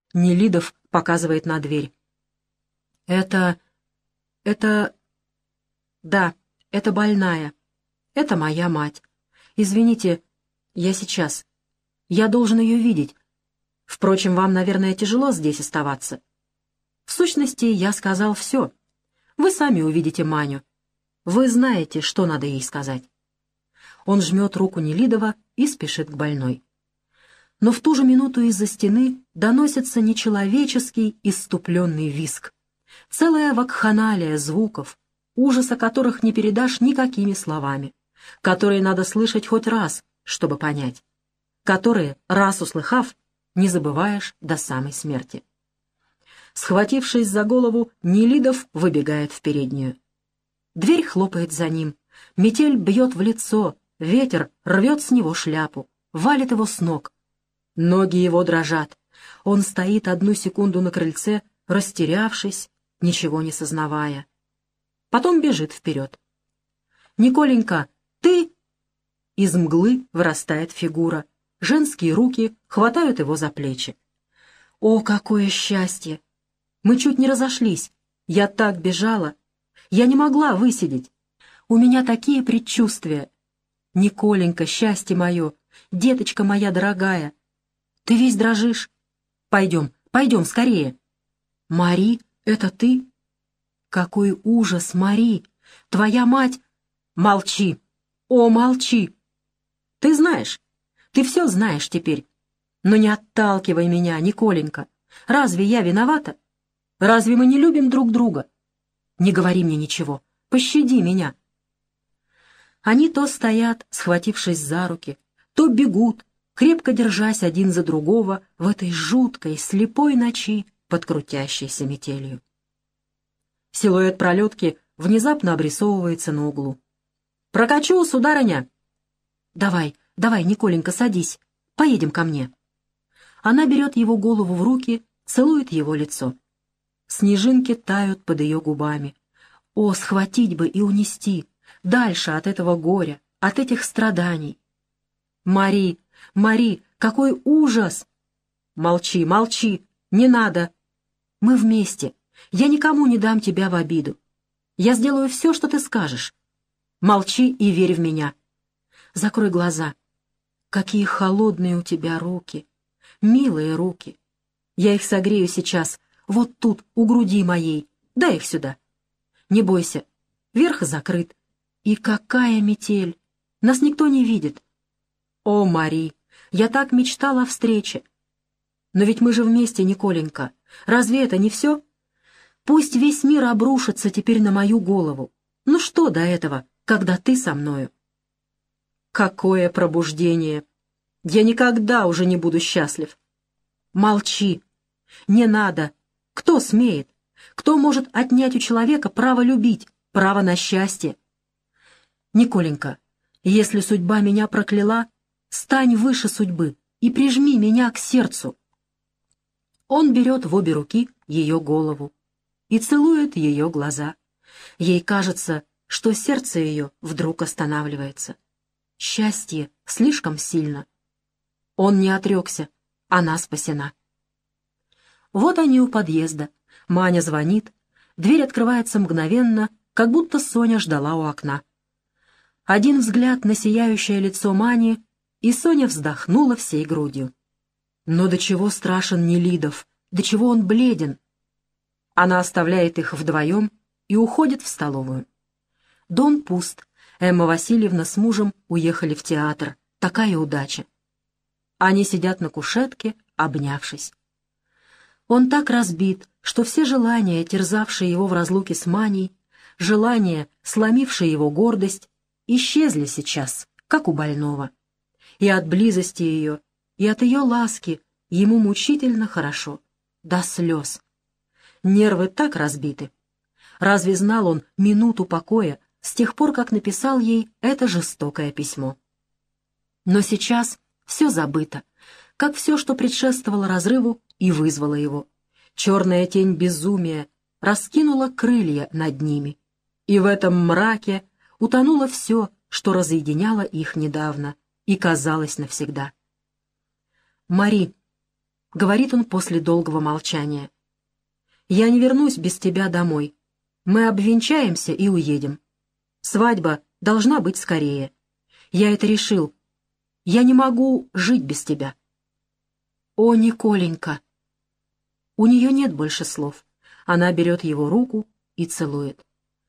Нелидов показывает на дверь. Это... Да, это больная. Это моя мать. Извините, я сейчас. Я должен ее видеть. Впрочем, вам, наверное, тяжело здесь оставаться. В сущности, я сказал все. Вы сами увидите Маню. Вы знаете, что надо ей сказать. Он жмет руку Нелидова и спешит к больной. Но в ту же минуту из-за стены доносится нечеловеческий исступленный визг. Целая вакханалия звуков, ужаса которых не передашь никакими словами, которые надо слышать хоть раз, чтобы понять, которые, раз услыхав, не забываешь до самой смерти. Схватившись за голову, Нелидов выбегает в переднюю. Дверь хлопает за ним, метель бьет в лицо, ветер рвет с него шляпу, валит его с ног. Ноги его дрожат. Он стоит одну секунду на крыльце, растерявшись, ничего не сознавая. Потом бежит вперед. «Николенька, ты...» Из мглы вырастает фигура. Женские руки хватают его за плечи. «О, какое счастье! Мы чуть не разошлись. Я так бежала. Я не могла высидеть. У меня такие предчувствия. Николенька, счастье мое, деточка моя дорогая. Ты весь дрожишь. Пойдем, пойдем, скорее. Мари, это ты? Какой ужас, Мари! Твоя мать... Молчи! О, молчи! Ты знаешь, ты все знаешь теперь. Но не отталкивай меня, Николенька. Разве я виновата? Разве мы не любим друг друга? Не говори мне ничего. Пощади меня. Они то стоят, схватившись за руки, то бегут, крепко держась один за другого в этой жуткой, слепой ночи под крутящейся метелью. Силуэт пролетки внезапно обрисовывается на углу. «Прокачу, сударыня!» «Давай, давай, Николенька, садись. Поедем ко мне». Она берет его голову в руки, целует его лицо. Снежинки тают под ее губами. О, схватить бы и унести, дальше от этого горя, от этих страданий. «Мари, Мари, какой ужас!» «Молчи, молчи, не надо. Мы вместе. Я никому не дам тебя в обиду. Я сделаю все, что ты скажешь. Молчи и верь в меня. Закрой глаза. Какие холодные у тебя руки, милые руки. Я их согрею сейчас, вот тут, у груди моей. Дай их сюда. Не бойся, верх закрыт. И какая метель! Нас никто не видит. О, Мари, я так мечтала о встрече. Но ведь мы же вместе, Николенька. Разве это не все? Пусть весь мир обрушится теперь на мою голову. Ну что до этого, когда ты со мною? Какое пробуждение! Я никогда уже не буду счастлив. Молчи. Не надо. Кто смеет? Кто может отнять у человека право любить, право на счастье? Николенька, если судьба меня прокляла, стань выше судьбы и прижми меня к сердцу. Он берет в обе руки ее голову и целует ее глаза. Ей кажется, что сердце ее вдруг останавливается. Счастье слишком сильно. Он не отрекся, она спасена. Вот они у подъезда. Маня звонит. Дверь открывается мгновенно, как будто Соня ждала у окна. Один взгляд на сияющее лицо Мани, и Соня вздохнула всей грудью. Но до чего страшен Нелидов, до чего он бледен. Она оставляет их вдвоем и уходит в столовую. Дом пуст. Эмма Васильевна с мужем уехали в театр. Такая удача. Они сидят на кушетке, обнявшись. Он так разбит, что все желания, терзавшие его в разлуке с Маней, желания, сломившие его гордость, исчезли сейчас, как у больного. И от близости ее, и от ее ласки ему мучительно хорошо, до слез. Нервы так разбиты. Разве знал он минуту покоя с тех пор, как написал ей это жестокое письмо? Но сейчас все забыто, как все, что предшествовало разрыву и вызвало его. Черная тень безумия раскинула крылья над ними, и в этом мраке утонуло все, что разъединяло их недавно и казалось навсегда. «Мари, — говорит он после долгого молчания. «Я не вернусь без тебя домой. Мы обвенчаемся и уедем. Свадьба должна быть скорее. Я это решил. Я не могу жить без тебя». «О, Николенька!» У нее нет больше слов. Она берет его руку и целует.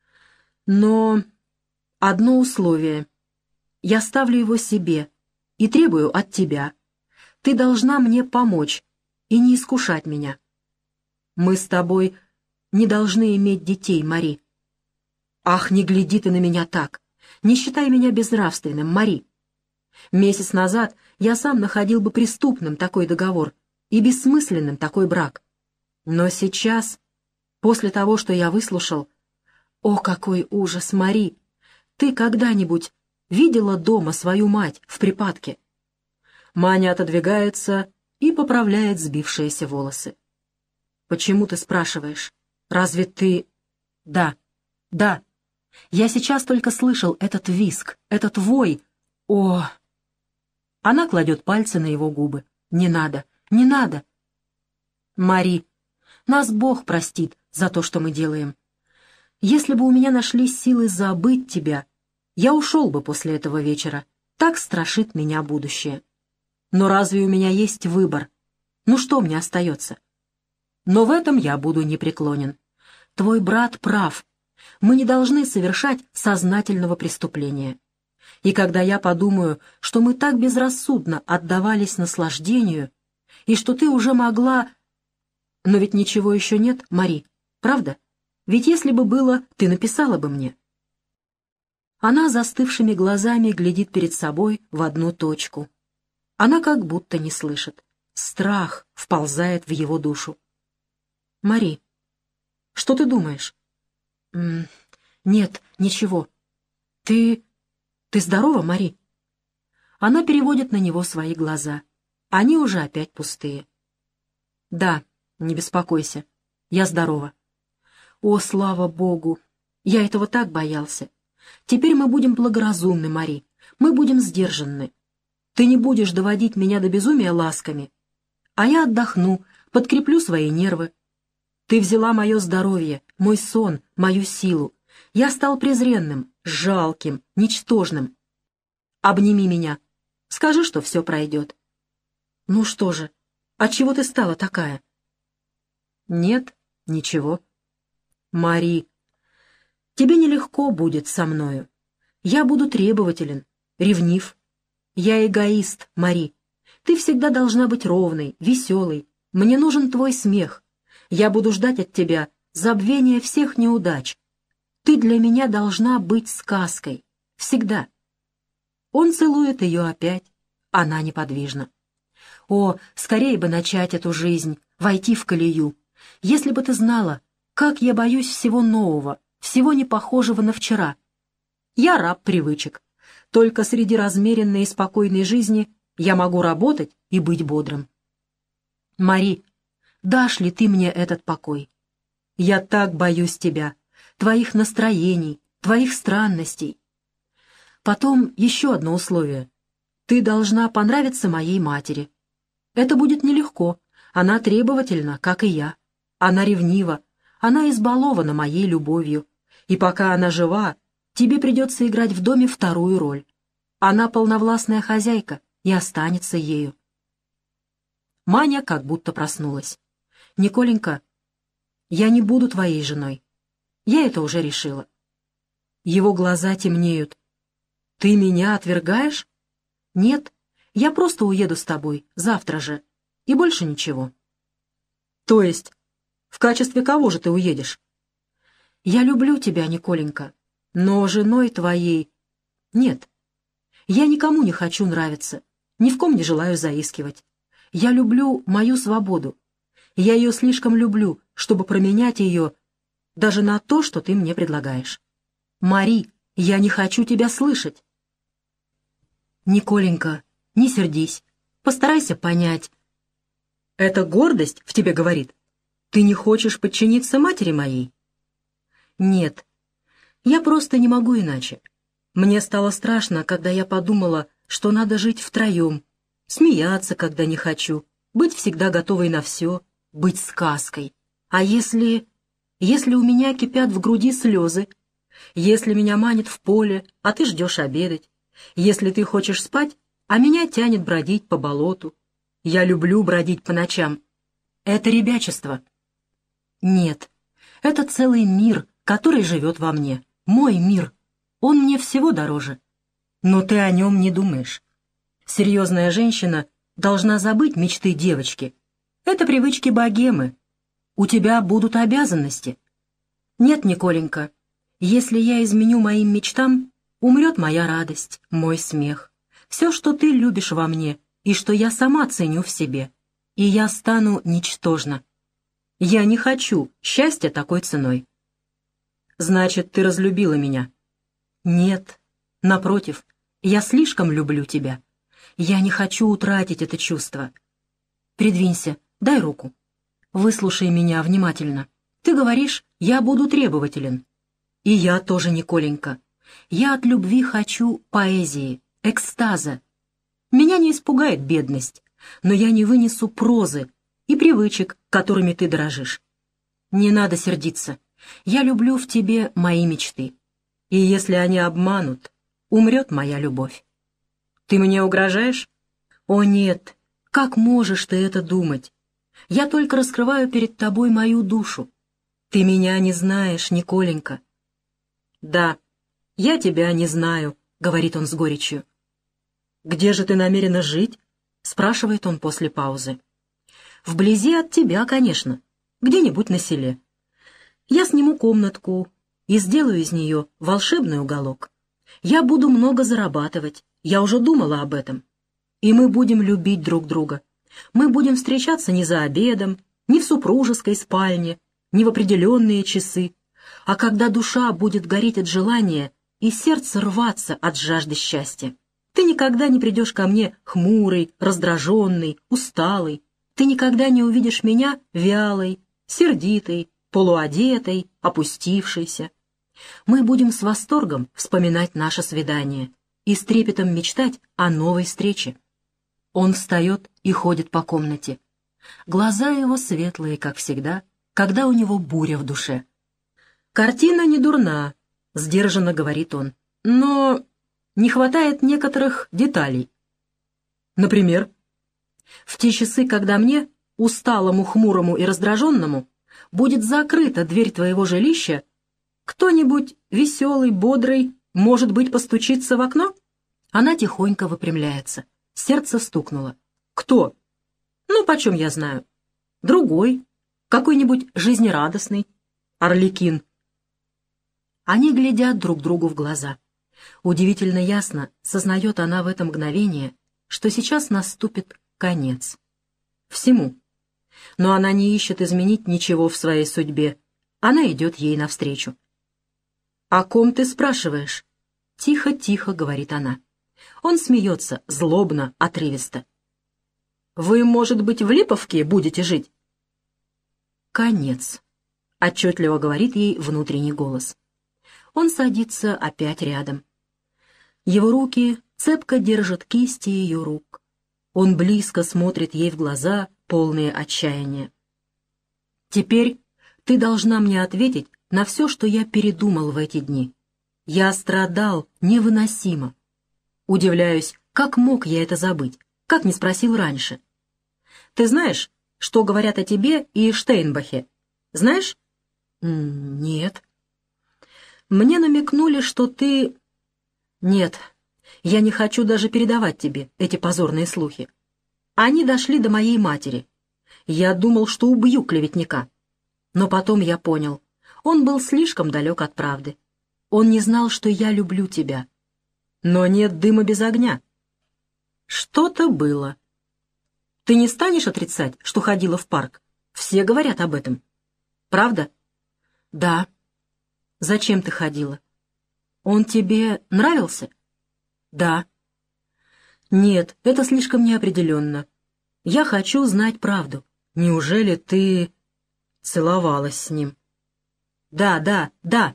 «Но одно условие. Я ставлю его себе и требую от тебя. Ты должна мне помочь и не искушать меня. Мы с тобой не должны иметь детей, Мари». «Ах, не гляди ты на меня так! Не считай меня безнравственным, Мари! Месяц назад я сам находил бы преступным такой договор и бессмысленным такой брак. Но сейчас, после того, что я выслушал... О, какой ужас, Мари! Ты когда-нибудь видела дома свою мать в припадке?» Маня отодвигается и поправляет сбившиеся волосы. «Почему ты спрашиваешь? Разве ты...» «Да, да. Я сейчас только слышал этот визг, этот вой. О!» Она кладет пальцы на его губы. «Не надо, не надо!» «Мари, нас Бог простит за то, что мы делаем. Если бы у меня нашлись силы забыть тебя, я ушел бы после этого вечера. Так страшит меня будущее. Но разве у меня есть выбор? Ну что мне остается? Но в этом я буду непреклонен. Твой брат прав. Мы не должны совершать сознательного преступления. И когда я подумаю, что мы так безрассудно отдавались наслаждению, и что ты уже могла... Но ведь ничего еще нет, Мари, правда? Ведь если бы было, ты написала бы мне». Она застывшими глазами глядит перед собой в одну точку. Она как будто не слышит. Страх вползает в его душу. «Мари, что ты думаешь?» «Нет, ничего. Ты здорова, Мари?» Она переводит на него свои глаза. Они уже опять пустые. «Да, не беспокойся. Я здорова». «О, слава Богу! Я этого так боялся. Теперь мы будем благоразумны, Мари. Мы будем сдержанны. Ты не будешь доводить меня до безумия ласками, а я отдохну, подкреплю свои нервы. Ты взяла мое здоровье, мой сон, мою силу. Я стал презренным, жалким, ничтожным. Обними меня. Скажи, что все пройдет». «Ну что же, отчего ты стала такая?» «Нет, ничего». «Мари, тебе нелегко будет со мною. Я буду требователен, ревнив. Я эгоист, Мари. Ты всегда должна быть ровной, веселой. Мне нужен твой смех. Я буду ждать от тебя забвения всех неудач. Ты для меня должна быть сказкой. Всегда». Он целует ее опять. Она неподвижна. «О, скорее бы начать эту жизнь, войти в колею. Если бы ты знала, как я боюсь всего нового, всего не похожего на вчера. Я раб привычек. Только среди размеренной и спокойной жизни я могу работать и быть бодрым. Мари, дашь ли ты мне этот покой? Я так боюсь тебя, твоих настроений, твоих странностей. Потом еще одно условие. Ты должна понравиться моей матери. Это будет нелегко. Она требовательна, как и я. Она ревнива. Она избалована моей любовью. И пока она жива, тебе придется играть в доме вторую роль. Она полновластная хозяйка и останется ею». Маня как будто проснулась. «Николенька, я не буду твоей женой. Я это уже решила». Его глаза темнеют. «Ты меня отвергаешь?» «Нет, я просто уеду с тобой, завтра же, и больше ничего». «То есть, в качестве кого же ты уедешь?» «Я люблю тебя, Николенька, но женой твоей... Нет, я никому не хочу нравиться, ни в ком не желаю заискивать. Я люблю мою свободу. Я ее слишком люблю, чтобы променять ее даже на то, что ты мне предлагаешь. Мари, я не хочу тебя слышать». «Николенька, не сердись, постарайся понять». «Это гордость в тебе говорит? Ты не хочешь подчиниться матери моей?» «Нет, я просто не могу иначе. Мне стало страшно, когда я подумала, что надо жить втроем, смеяться, когда не хочу, быть всегда готовой на все, быть сказкой. А если у меня кипят в груди слезы, если меня манит в поле, а ты ждешь обедать, если ты хочешь спать, а меня тянет бродить по болоту. Я люблю бродить по ночам. Это ребячество. Нет, это целый мир, который живет во мне. Мой мир. Он мне всего дороже. Но ты о нем не думаешь. Серьезная женщина должна забыть мечты девочки. Это привычки богемы. У тебя будут обязанности. Нет, Николенька, если я изменю моим мечтам, умрет моя радость, мой смех. Все, что ты любишь во мне и что я сама ценю в себе. И я стану ничтожна. Я не хочу счастья такой ценой. Значит, ты разлюбила меня? Нет, напротив, я слишком люблю тебя. Я не хочу утратить это чувство. Придвинься, дай руку. Выслушай меня внимательно. Ты говоришь, я буду требователен. И я тоже, Николенька. Я от любви хочу поэзии, экстаза. Меня не испугает бедность, но я не вынесу прозы и привычек, которыми ты дорожишь. Не надо сердиться. Я люблю в тебе мои мечты. И если они обманут, умрет моя любовь. Ты мне угрожаешь? О нет, как можешь ты это думать? Я только раскрываю перед тобой мою душу. Ты меня не знаешь, Николенька. Да, я тебя не знаю, говорит он с горечью. Где же ты намерена жить? Спрашивает он после паузы. Вблизи от тебя, конечно, где-нибудь на селе. Я сниму комнатку и сделаю из нее волшебный уголок. Я буду много зарабатывать, я уже думала об этом. И мы будем любить друг друга. Мы будем встречаться не за обедом, не в супружеской спальне, не в определенные часы, а когда душа будет гореть от желания и сердце рваться от жажды счастья. Ты никогда не придешь ко мне хмурый, раздраженный, усталый. Ты никогда не увидишь меня вялой, сердитой, полуодетой, опустившейся. Мы будем с восторгом вспоминать наше свидание и с трепетом мечтать о новой встрече. Он встает и ходит по комнате. Глаза его светлые, как всегда, когда у него буря в душе. «Картина не дурна», — сдержанно говорит он, — «но не хватает некоторых деталей». «Например?» «В те часы, когда мне, усталому, хмурому и раздраженному, будет закрыта дверь твоего жилища, кто-нибудь веселый, бодрый, может быть, постучится в окно?» Она тихонько выпрямляется. Сердце стукнуло. «Кто?» «Ну, почем я знаю?» «Другой, какой-нибудь жизнерадостный, Арлекин». Они глядят друг другу в глаза. Удивительно ясно сознает она в это мгновение, что сейчас наступит конец. Всему. Но она не ищет изменить ничего в своей судьбе. Она идет ей навстречу. «О ком ты спрашиваешь?» Тихо-тихо, говорит она. Он смеется, злобно, отрывисто. «Вы, может быть, в Липовке будете жить?» «Конец», — отчетливо говорит ей внутренний голос. Он садится опять рядом. Его руки цепко держат кисти ее рук. Он близко смотрит ей в глаза, полные отчаяния. «Теперь ты должна мне ответить на все, что я передумал в эти дни. Я страдал невыносимо. Удивляюсь, как мог я это забыть, как не спросил раньше. Ты знаешь, что говорят о тебе и Штейнбахе? Знаешь?» «Нет». «Мне намекнули, что ты...» «Нет, я не хочу даже передавать тебе эти позорные слухи. Они дошли до моей матери. Я думал, что убью клеветника. Но потом я понял, он был слишком далек от правды. Он не знал, что я люблю тебя. Но нет дыма без огня. Что-то было. Ты не станешь отрицать, что ходила в парк? Все говорят об этом. Правда?» «Да». «Зачем ты ходила? Он тебе нравился?» «Да». «Нет, это слишком неопределенно. Я хочу знать правду. Неужели ты целовалась с ним?» «Да, да, да».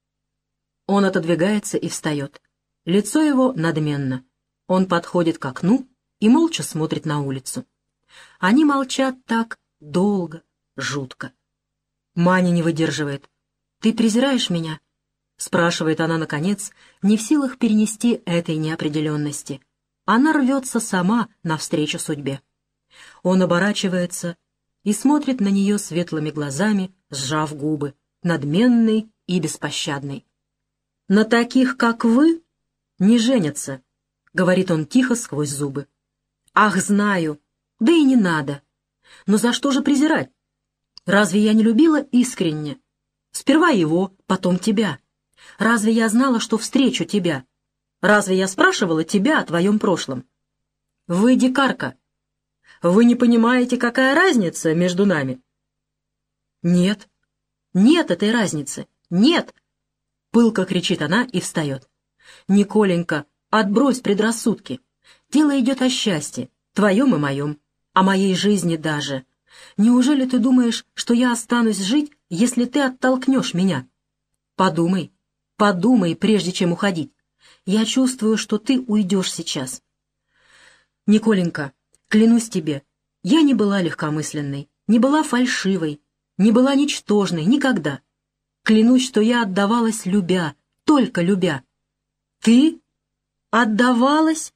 Он отодвигается и встает. Лицо его надменно. Он подходит к окну и молча смотрит на улицу. Они молчат так долго, жутко. Маня не выдерживает. «Ты презираешь меня?» — спрашивает она, наконец, не в силах перенести этой неопределенности. Она рвется сама навстречу судьбе. Он оборачивается и смотрит на нее светлыми глазами, сжав губы, надменный и беспощадный. «На таких, как вы, не женятся», — говорит он тихо сквозь зубы. «Ах, знаю, да и не надо. Но за что же презирать? Разве я не любила искренне? Сперва его, потом тебя. Разве я знала, что встречу тебя? Разве я спрашивала тебя о твоем прошлом? Вы дикарка. Вы не понимаете, какая разница между нами?» «Нет, нет этой разницы, нет!» — пылко кричит она и встает. «Николенька, отбрось предрассудки. Дело идет о счастье, твоем и моем, о моей жизни даже. Неужели ты думаешь, что я останусь жить, если ты оттолкнешь меня? Подумай, подумай, прежде чем уходить. Я чувствую, что ты уйдешь сейчас. Николенька, клянусь тебе, я не была легкомысленной, не была фальшивой, не была ничтожной никогда. Клянусь, что я отдавалась любя, только любя. Ты отдавалась?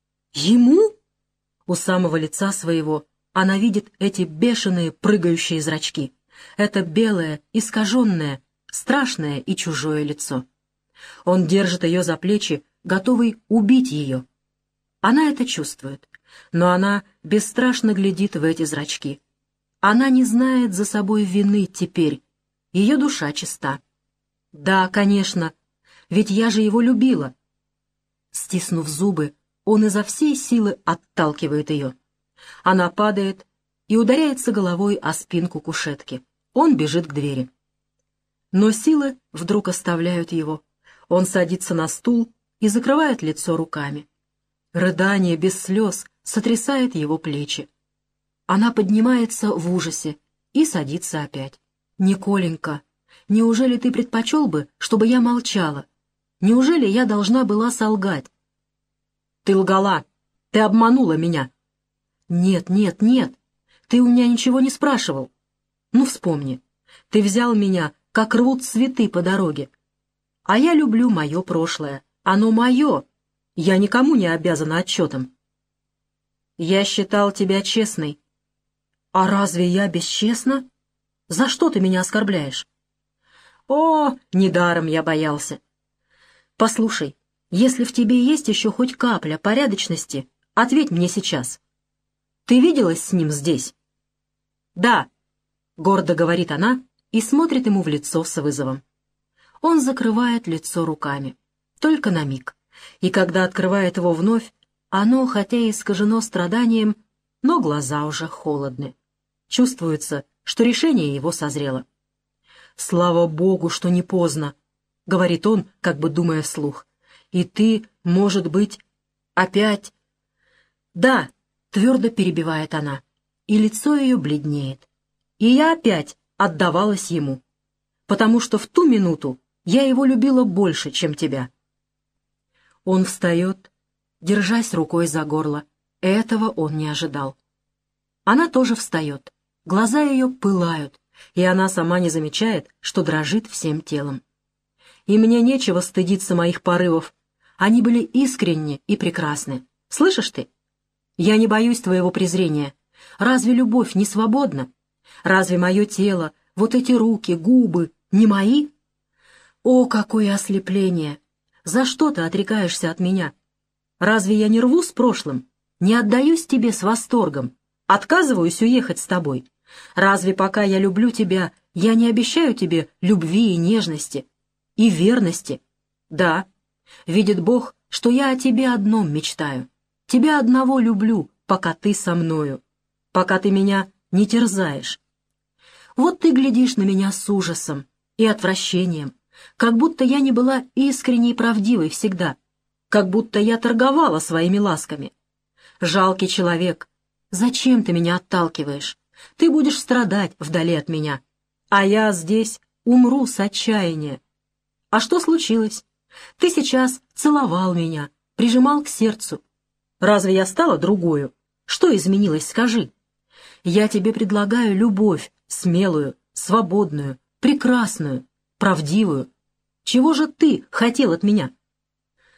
Ему?» У самого лица своего она видит эти бешеные прыгающие зрачки. Это белое, искаженное, страшное и чужое лицо. Он держит ее за плечи, готовый убить ее. Она это чувствует, но она бесстрашно глядит в эти зрачки. Она не знает за собой вины теперь. Ее душа чиста. «Да, конечно, ведь я же его любила». Стиснув зубы, он изо всей силы отталкивает ее. Она падает и ударяется головой о спинку кушетки. Он бежит к двери. Но силы вдруг оставляют его. Он садится на стул и закрывает лицо руками. Рыдание без слез сотрясает его плечи. Она поднимается в ужасе и садится опять. «Николенька, неужели ты предпочел бы, чтобы я молчала? Неужели я должна была солгать?» «Ты лгала, ты обманула меня». «Нет, нет, нет, ты у меня ничего не спрашивал. Ну, вспомни, ты взял меня, как рвут цветы по дороге. А я люблю мое прошлое, оно мое, я никому не обязана отчетом. Я считал тебя честной». «А разве я бесчестна? За что ты меня оскорбляешь?» «О, недаром я боялся. Послушай, если в тебе есть еще хоть капля порядочности, ответь мне сейчас. Ты виделась с ним здесь?» «Да», — гордо говорит она и смотрит ему в лицо с вызовом. Он закрывает лицо руками, только на миг, и когда открывает его вновь, оно, хотя и искажено страданием, но глаза уже холодны. Чувствуется, что решение его созрело. «Слава Богу, что не поздно», — говорит он, как бы думая вслух. «И ты, может быть, опять...» «Да», — твердо перебивает она, и лицо ее бледнеет. «И я опять отдавалась ему, потому что в ту минуту я его любила больше, чем тебя». Он встает, держась рукой за горло. Этого он не ожидал. Она тоже встает. Глаза ее пылают, и она сама не замечает, что дрожит всем телом. «И мне нечего стыдиться моих порывов. Они были искренни и прекрасны. Слышишь ты? Я не боюсь твоего презрения. Разве любовь не свободна? Разве мое тело, вот эти руки, губы, не мои? О, какое ослепление! За что ты отрекаешься от меня? Разве я не рву с прошлым? Не отдаюсь тебе с восторгом? Отказываюсь уехать с тобой? Разве пока я люблю тебя, я не обещаю тебе любви и нежности, и верности? Да, видит Бог, что я о тебе одном мечтаю. Тебя одного люблю, пока ты со мною, пока ты меня не терзаешь. Вот ты глядишь на меня с ужасом и отвращением, как будто я не была искренней и правдивой всегда, как будто я торговала своими ласками. Жалкий человек, зачем ты меня отталкиваешь? Ты будешь страдать вдали от меня, а я здесь умру с отчаяния. А что случилось? Ты сейчас целовал меня, прижимал к сердцу. Разве я стала другою? Что изменилось, скажи? Я тебе предлагаю любовь, смелую, свободную, прекрасную, правдивую. Чего же ты хотел от меня?